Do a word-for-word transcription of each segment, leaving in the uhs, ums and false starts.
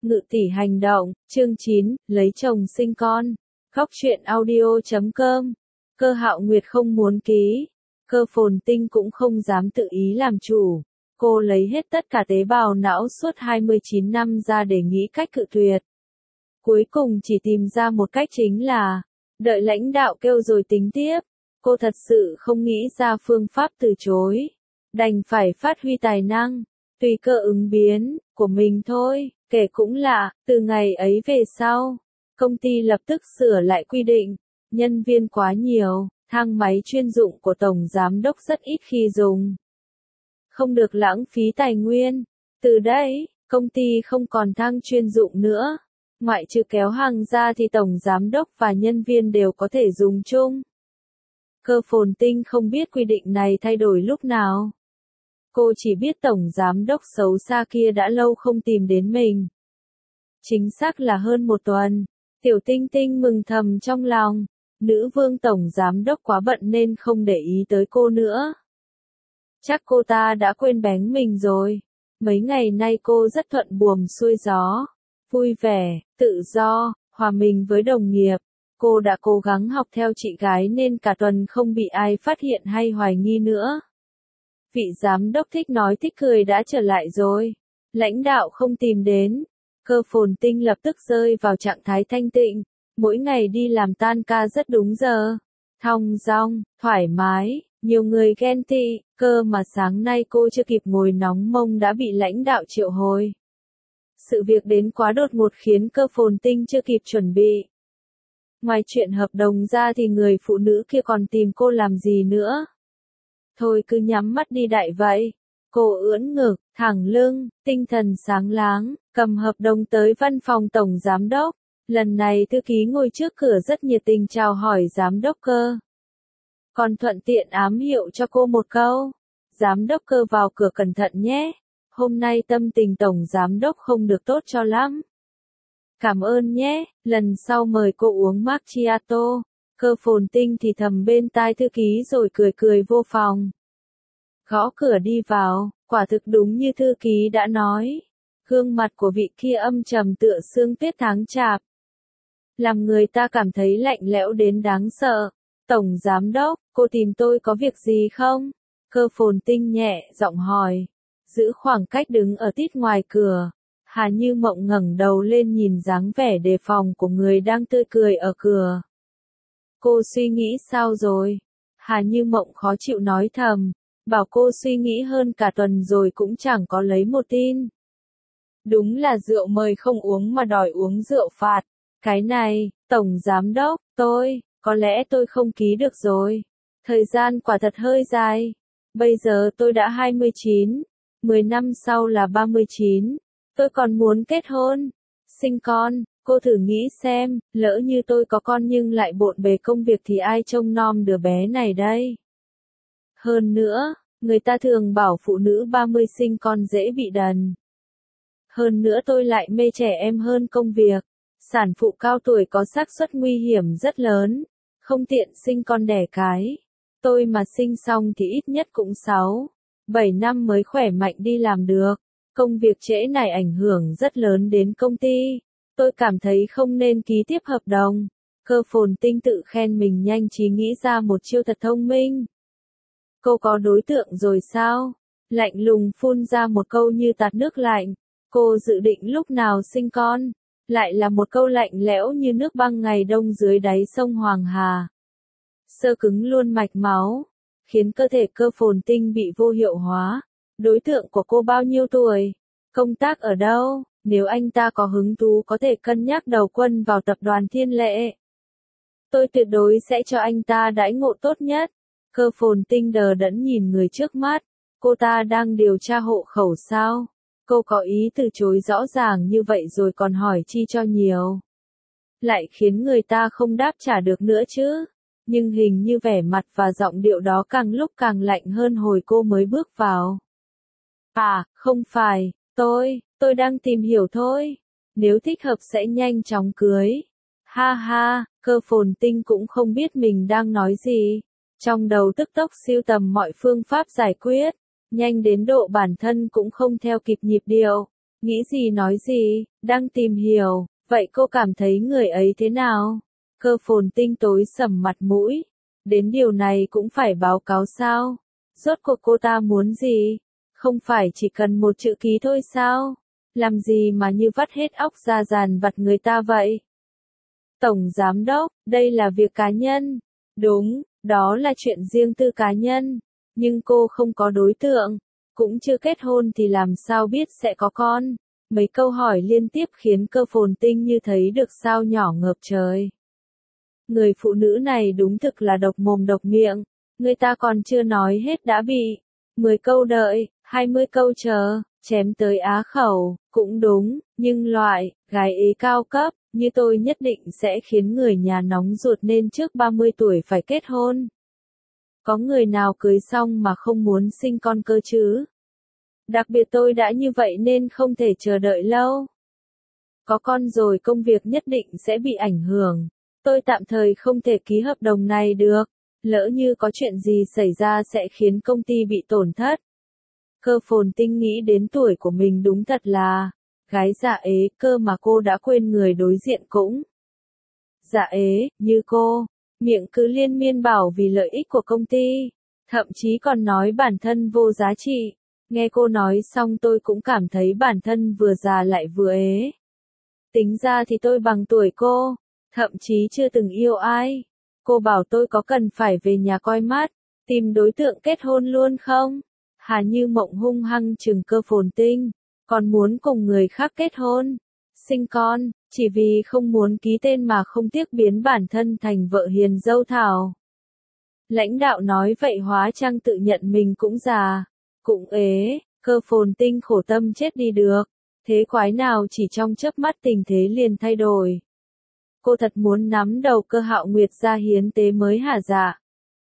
Ngự tỷ hành động, chương chín, lấy chồng sinh con. Góc truyện audio chấm com. Cơ Hạo Nguyệt không muốn ký. Cơ Phồn Tinh cũng không dám tự ý làm chủ. Cô lấy hết tất cả tế bào não suốt hai mươi chín năm ra để nghĩ cách cự tuyệt. Cuối cùng chỉ tìm ra một cách chính là đợi lãnh đạo kêu rồi tính tiếp. Cô thật sự không nghĩ ra phương pháp từ chối. Đành phải phát huy tài năng, tùy cơ ứng biến, của mình thôi. Kể cũng lạ, từ ngày ấy về sau, công ty lập tức sửa lại quy định, nhân viên quá nhiều, thang máy chuyên dụng của tổng giám đốc rất ít khi dùng. Không được lãng phí tài nguyên. Từ đấy, công ty không còn thang chuyên dụng nữa. Ngoại trừ kéo hàng ra thì tổng giám đốc và nhân viên đều có thể dùng chung. Cơ Phồn Tinh không biết quy định này thay đổi lúc nào. Cô chỉ biết tổng giám đốc xấu xa kia đã lâu không tìm đến mình. Chính xác là hơn một tuần. Tiểu Tinh Tinh mừng thầm trong lòng. Nữ vương tổng giám đốc quá bận nên không để ý tới cô nữa. Chắc cô ta đã quên bén mình rồi. Mấy ngày nay cô rất thuận buồm xuôi gió. Vui vẻ, tự do, hòa mình với đồng nghiệp. Cô đã cố gắng học theo chị gái nên cả tuần không bị ai phát hiện hay hoài nghi nữa. Vị giám đốc thích nói thích cười đã trở lại rồi. Lãnh đạo không tìm đến. Cơ Phồn Tinh lập tức rơi vào trạng thái thanh tịnh. Mỗi ngày đi làm tan ca rất đúng giờ. Thong dong, thoải mái, nhiều người ghen tị. Cơ mà sáng nay cô chưa kịp ngồi nóng mông đã bị lãnh đạo triệu hồi. Sự việc đến quá đột ngột khiến Cơ Phồn Tinh chưa kịp chuẩn bị. Ngoài chuyện hợp đồng ra thì người phụ nữ kia còn tìm cô làm gì nữa. Thôi cứ nhắm mắt đi đại vậy. Cô ưỡn ngực, thẳng lưng, tinh thần sáng láng, cầm hợp đồng tới văn phòng tổng giám đốc. Lần này thư ký ngồi trước cửa rất nhiệt tình chào hỏi giám đốc Cơ. Còn thuận tiện ám hiệu cho cô một câu. Giám đốc Cơ vào cửa cẩn thận nhé. Hôm nay tâm tình tổng giám đốc không được tốt cho lắm. Cảm ơn nhé, lần sau mời cô uống macchiato. Cơ Phồn Tinh thì thầm bên tai thư ký rồi cười cười vô phòng. Gõ cửa đi vào, quả thực đúng như thư ký đã nói. Gương mặt của vị kia âm trầm tựa sương tuyết tháng chạp. Làm người ta cảm thấy lạnh lẽo đến đáng sợ. Tổng giám đốc, cô tìm tôi có việc gì không? Cơ Phồn Tinh nhẹ giọng hỏi. Giữ khoảng cách đứng ở tít ngoài cửa. Hà Như Mộng ngẩng đầu lên nhìn dáng vẻ đề phòng của người đang tươi cười ở cửa. Cô suy nghĩ sao rồi? Hà Như Mộng khó chịu nói thầm. Bảo cô suy nghĩ hơn cả tuần rồi cũng chẳng có lấy một tin. Đúng là rượu mời không uống mà đòi uống rượu phạt. Cái này, tổng giám đốc, tôi, có lẽ tôi không ký được rồi. Thời gian quả thật hơi dài. Bây giờ tôi đã hai mươi chín, mười năm sau là ba mươi chín. Tôi còn muốn kết hôn, sinh con. Cô thử nghĩ xem, lỡ như tôi có con nhưng lại bộn bề công việc thì ai trông nom đứa bé này đây? Hơn nữa, người ta thường bảo phụ nữ ba mươi sinh con dễ bị đần. Hơn nữa tôi lại mê trẻ em hơn công việc. Sản phụ cao tuổi có xác suất nguy hiểm rất lớn, không tiện sinh con đẻ cái. Tôi mà sinh xong thì ít nhất cũng sáu, bảy năm mới khỏe mạnh đi làm được. Công việc trễ này ảnh hưởng rất lớn đến công ty. Tôi cảm thấy không nên ký tiếp hợp đồng. Cơ Phồn Tinh tự khen mình nhanh trí nghĩ ra một chiêu thật thông minh. Cô có đối tượng rồi sao? Lạnh lùng phun ra một câu như tạt nước lạnh. Cô dự định lúc nào sinh con? Lại là một câu lạnh lẽo như nước băng ngày đông dưới đáy sông Hoàng Hà. Sơ cứng luôn mạch máu, khiến cơ thể Cơ Phồn Tinh bị vô hiệu hóa. Đối tượng của cô bao nhiêu tuổi? Công tác ở đâu? Nếu anh ta có hứng thú có thể cân nhắc đầu quân vào tập đoàn Thiên Lệ. Tôi tuyệt đối sẽ cho anh ta đãi ngộ tốt nhất. Cơ Phồn Tinh đờ đẫn nhìn người trước mắt. Cô ta đang điều tra hộ khẩu sao? Cô có ý từ chối rõ ràng như vậy rồi còn hỏi chi cho nhiều. Lại khiến người ta không đáp trả được nữa chứ. Nhưng hình như vẻ mặt và giọng điệu đó càng lúc càng lạnh hơn hồi cô mới bước vào. À, không phải, tôi, tôi đang tìm hiểu thôi. Nếu thích hợp sẽ nhanh chóng cưới. Ha ha, Cơ Phồn Tinh cũng không biết mình đang nói gì. Trong đầu tức tốc siêu tầm mọi phương pháp giải quyết. Nhanh đến độ bản thân cũng không theo kịp nhịp điệu. Nghĩ gì nói gì, đang tìm hiểu, vậy cô cảm thấy người ấy thế nào? Cơ Phồn Tinh tối sầm mặt mũi. Đến điều này cũng phải báo cáo sao? Rốt cuộc cô ta muốn gì? Không phải chỉ cần một chữ ký thôi sao? Làm gì mà như vắt hết óc ra dàn vặt người ta vậy? Tổng Giám Đốc, đây là việc cá nhân. Đúng, đó là chuyện riêng tư cá nhân. Nhưng cô không có đối tượng, cũng chưa kết hôn thì làm sao biết sẽ có con? Mấy câu hỏi liên tiếp khiến Cơ Phồn Tinh như thấy được sao nhỏ ngợp trời. Người phụ nữ này đúng thực là độc mồm độc miệng, người ta còn chưa nói hết đã bị mười câu đợi, hai mươi câu chờ, chém tới á khẩu, cũng đúng, nhưng loại gái ế cao cấp như tôi nhất định sẽ khiến người nhà nóng ruột nên trước ba mươi tuổi phải kết hôn. Có người nào cưới xong mà không muốn sinh con cơ chứ? Đặc biệt tôi đã như vậy nên không thể chờ đợi lâu. Có con rồi công việc nhất định sẽ bị ảnh hưởng. Tôi tạm thời không thể ký hợp đồng này được. Lỡ như có chuyện gì xảy ra sẽ khiến công ty bị tổn thất. Cơ Phồn Tinh nghĩ đến tuổi của mình đúng thật là gái dạ ế, cơ mà cô đã quên người đối diện cũng dạ ế, như cô. Miệng cứ liên miên bảo vì lợi ích của công ty. Thậm chí còn nói bản thân vô giá trị. Nghe cô nói xong tôi cũng cảm thấy bản thân vừa già lại vừa ế. Tính ra thì tôi bằng tuổi cô. Thậm chí chưa từng yêu ai. Cô bảo tôi có cần phải về nhà coi mắt, tìm đối tượng kết hôn luôn không? Hà Như Mộng hung hăng trừng Cơ Phồn Tinh, còn muốn cùng người khác kết hôn, sinh con, chỉ vì không muốn ký tên mà không tiếc biến bản thân thành vợ hiền dâu thảo. Lãnh đạo nói vậy hóa chăng tự nhận mình cũng già, cũng ế, Cơ Phồn Tinh khổ tâm chết đi được. Thế quái nào chỉ trong chớp mắt tình thế liền thay đổi. Cô thật muốn nắm đầu Cơ Hạo Nguyệt ra hiến tế mới hả dạ?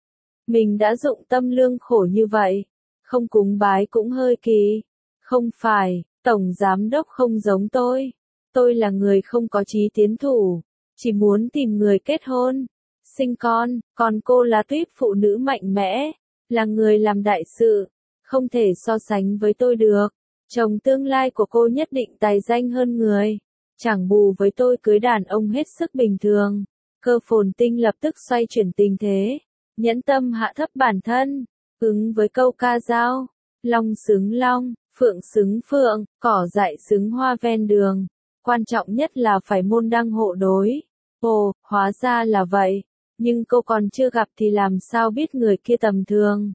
Mình đã dụng tâm lương khổ như vậy, không cúng bái cũng hơi kỳ. Không phải, Tổng Giám Đốc không giống tôi. Tôi là người không có chí tiến thủ, chỉ muốn tìm người kết hôn, sinh con, còn cô là tuýp phụ nữ mạnh mẽ, là người làm đại sự, không thể so sánh với tôi được. Chồng tương lai của cô nhất định tài danh hơn người. Chẳng bù với tôi cưới đàn ông hết sức bình thường. Cơ Phồn Tinh lập tức xoay chuyển tình thế, nhẫn tâm hạ thấp bản thân, ứng với câu ca dao, long xứng long, phượng xứng phượng, cỏ dại xứng hoa ven đường. Quan trọng nhất là phải môn đăng hộ đối. Ồ, hóa ra là vậy, nhưng cô còn chưa gặp thì làm sao biết người kia tầm thường.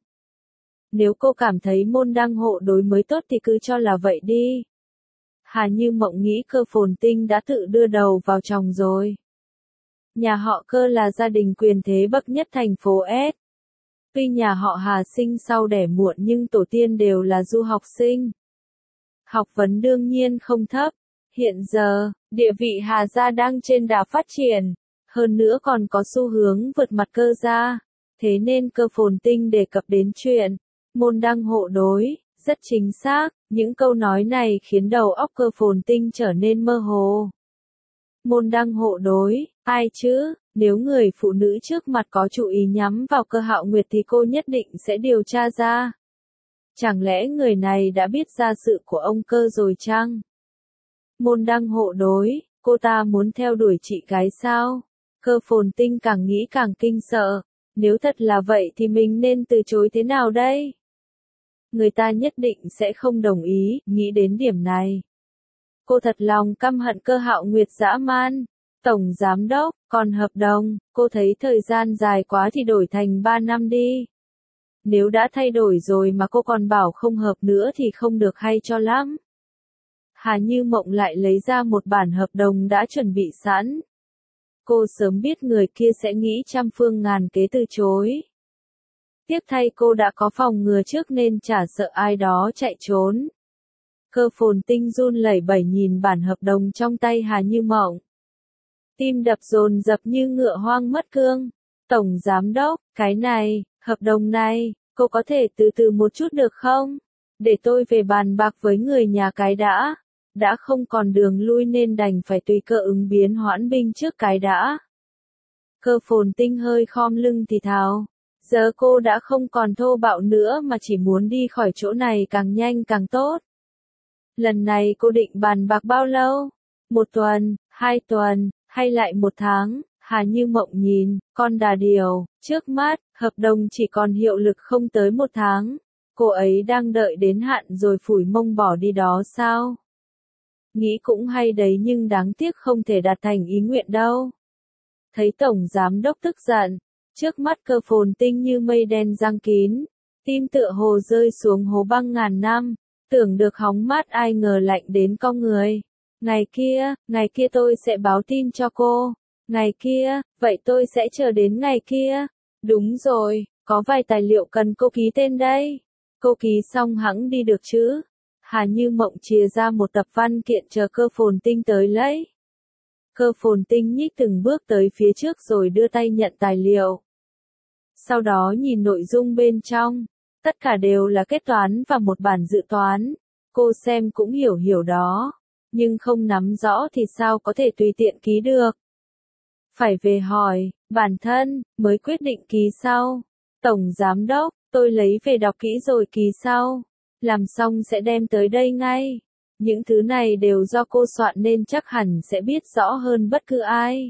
Nếu cô cảm thấy môn đăng hộ đối mới tốt thì cứ cho là vậy đi. Hà Như Mộng nghĩ Cơ Phồn Tinh đã tự đưa đầu vào chồng rồi. Nhà họ Cơ là gia đình quyền thế bậc nhất thành phố S. Tuy nhà họ Hà sinh sau đẻ muộn nhưng tổ tiên đều là du học sinh. Học vấn đương nhiên không thấp. Hiện giờ, địa vị Hà gia đang trên đà phát triển. Hơn nữa còn có xu hướng vượt mặt Cơ gia. Thế nên Cơ Phồn Tinh đề cập đến chuyện môn đăng hộ đối. Rất chính xác, những câu nói này khiến đầu óc Cơ Phồn Tinh trở nên mơ hồ. Môn đăng hộ đối, ai chứ? Nếu người phụ nữ trước mặt có chủ ý nhắm vào Cơ Hạo Nguyệt thì cô nhất định sẽ điều tra ra. Chẳng lẽ người này đã biết ra sự của ông Cơ rồi chăng? Môn đăng hộ đối, cô ta muốn theo đuổi chị gái sao? Cơ Phồn Tinh càng nghĩ càng kinh sợ. Nếu thật là vậy thì mình nên từ chối thế nào đây? Người ta nhất định sẽ không đồng ý, nghĩ đến điểm này. Cô thật lòng căm hận Cơ Hạo Nguyệt dã man. Tổng Giám Đốc, còn hợp đồng, cô thấy thời gian dài quá thì đổi thành ba năm đi. Nếu đã thay đổi rồi mà cô còn bảo không hợp nữa thì không được hay cho lắm. Hà Như Mộng lại lấy ra một bản hợp đồng đã chuẩn bị sẵn. Cô sớm biết người kia sẽ nghĩ trăm phương ngàn kế từ chối. Tiếc thay cô đã có phòng ngừa trước nên chả sợ ai đó chạy trốn. Cơ Phồn Tinh run lẩy bẩy nhìn bản hợp đồng trong tay Hà Như Mộng. Tim đập dồn dập như ngựa hoang mất cương. Tổng Giám Đốc, cái này, hợp đồng này, cô có thể từ từ một chút được không? Để tôi về bàn bạc với người nhà cái đã. Đã không còn đường lui nên đành phải tùy cơ ứng biến hoãn binh trước cái đã. Cơ Phồn Tinh hơi khom lưng thì thào. Giờ cô đã không còn thô bạo nữa mà chỉ muốn đi khỏi chỗ này càng nhanh càng tốt. Lần này cô định bàn bạc bao lâu? Một tuần, hai tuần, hay lại một tháng? Hà Như Mộng nhìn, con đà điểu, trước mắt, hợp đồng chỉ còn hiệu lực không tới một tháng. Cô ấy đang đợi đến hạn rồi phủi mông bỏ đi đó sao? Nghĩ cũng hay đấy nhưng đáng tiếc không thể đạt thành ý nguyện đâu. Thấy Tổng Giám Đốc tức giận, trước mắt Cơ Phồn Tinh như mây đen giăng kín, tim tựa hồ rơi xuống hố băng ngàn năm, tưởng được hóng mát ai ngờ lạnh đến con người. Ngày kia, ngày kia tôi sẽ báo tin cho cô. Ngày kia, vậy tôi sẽ chờ đến ngày kia. Đúng rồi, có vài tài liệu cần cô ký tên đây. Cô ký xong hẵng đi được chứ? Hà Như Mộng chìa ra một tập văn kiện chờ Cơ Phồn Tinh tới lấy. Cơ Phồn Tinh nhích từng bước tới phía trước rồi đưa tay nhận tài liệu. Sau đó nhìn nội dung bên trong, tất cả đều là kết toán và một bản dự toán. Cô xem cũng hiểu hiểu đó, nhưng không nắm rõ thì sao có thể tùy tiện ký được. Phải về hỏi, bản thân, mới quyết định ký sau. Tổng Giám Đốc, tôi lấy về đọc kỹ rồi ký sau. Làm xong sẽ đem tới đây ngay. Những thứ này đều do cô soạn nên chắc hẳn sẽ biết rõ hơn bất cứ ai.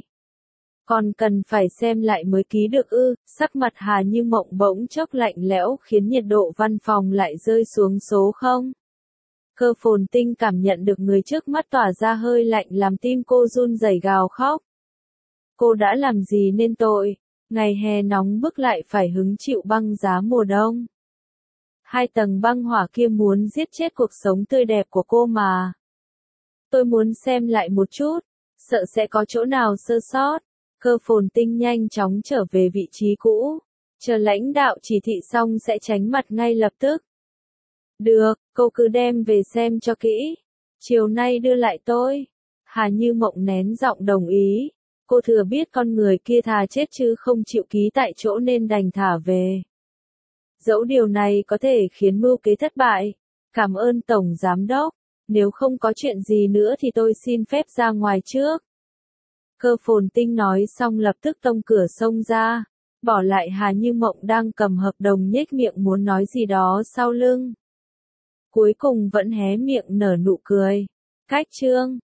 Còn cần phải xem lại mới ký được ư? Sắc mặt Hà Như Mộng bỗng chốc lạnh lẽo khiến nhiệt độ văn phòng lại rơi xuống số không. Cơ Phồn Tinh cảm nhận được người trước mắt tỏa ra hơi lạnh làm tim cô run rẩy gào khóc. Cô đã làm gì nên tội? Ngày hè nóng bức lại phải hứng chịu băng giá mùa đông. Hai tầng băng hỏa kia muốn giết chết cuộc sống tươi đẹp của cô mà. Tôi muốn xem lại một chút, sợ sẽ có chỗ nào sơ sót. Cơ Phồn Tinh nhanh chóng trở về vị trí cũ, chờ lãnh đạo chỉ thị xong sẽ tránh mặt ngay lập tức. Được, cô cứ đem về xem cho kỹ. Chiều nay đưa lại tôi. Hà Như Mộng nén giọng đồng ý. Cô thừa biết con người kia thà chết chứ không chịu ký tại chỗ nên đành thả về. Dẫu điều này có thể khiến mưu kế thất bại. Cảm ơn Tổng Giám Đốc. Nếu không có chuyện gì nữa thì tôi xin phép ra ngoài trước. Cơ Phồn Tinh nói xong lập tức tông cửa xông ra. Bỏ lại Hà Như Mộng đang cầm hợp đồng nhếch miệng muốn nói gì đó sau lưng. Cuối cùng vẫn hé miệng nở nụ cười. Cách chương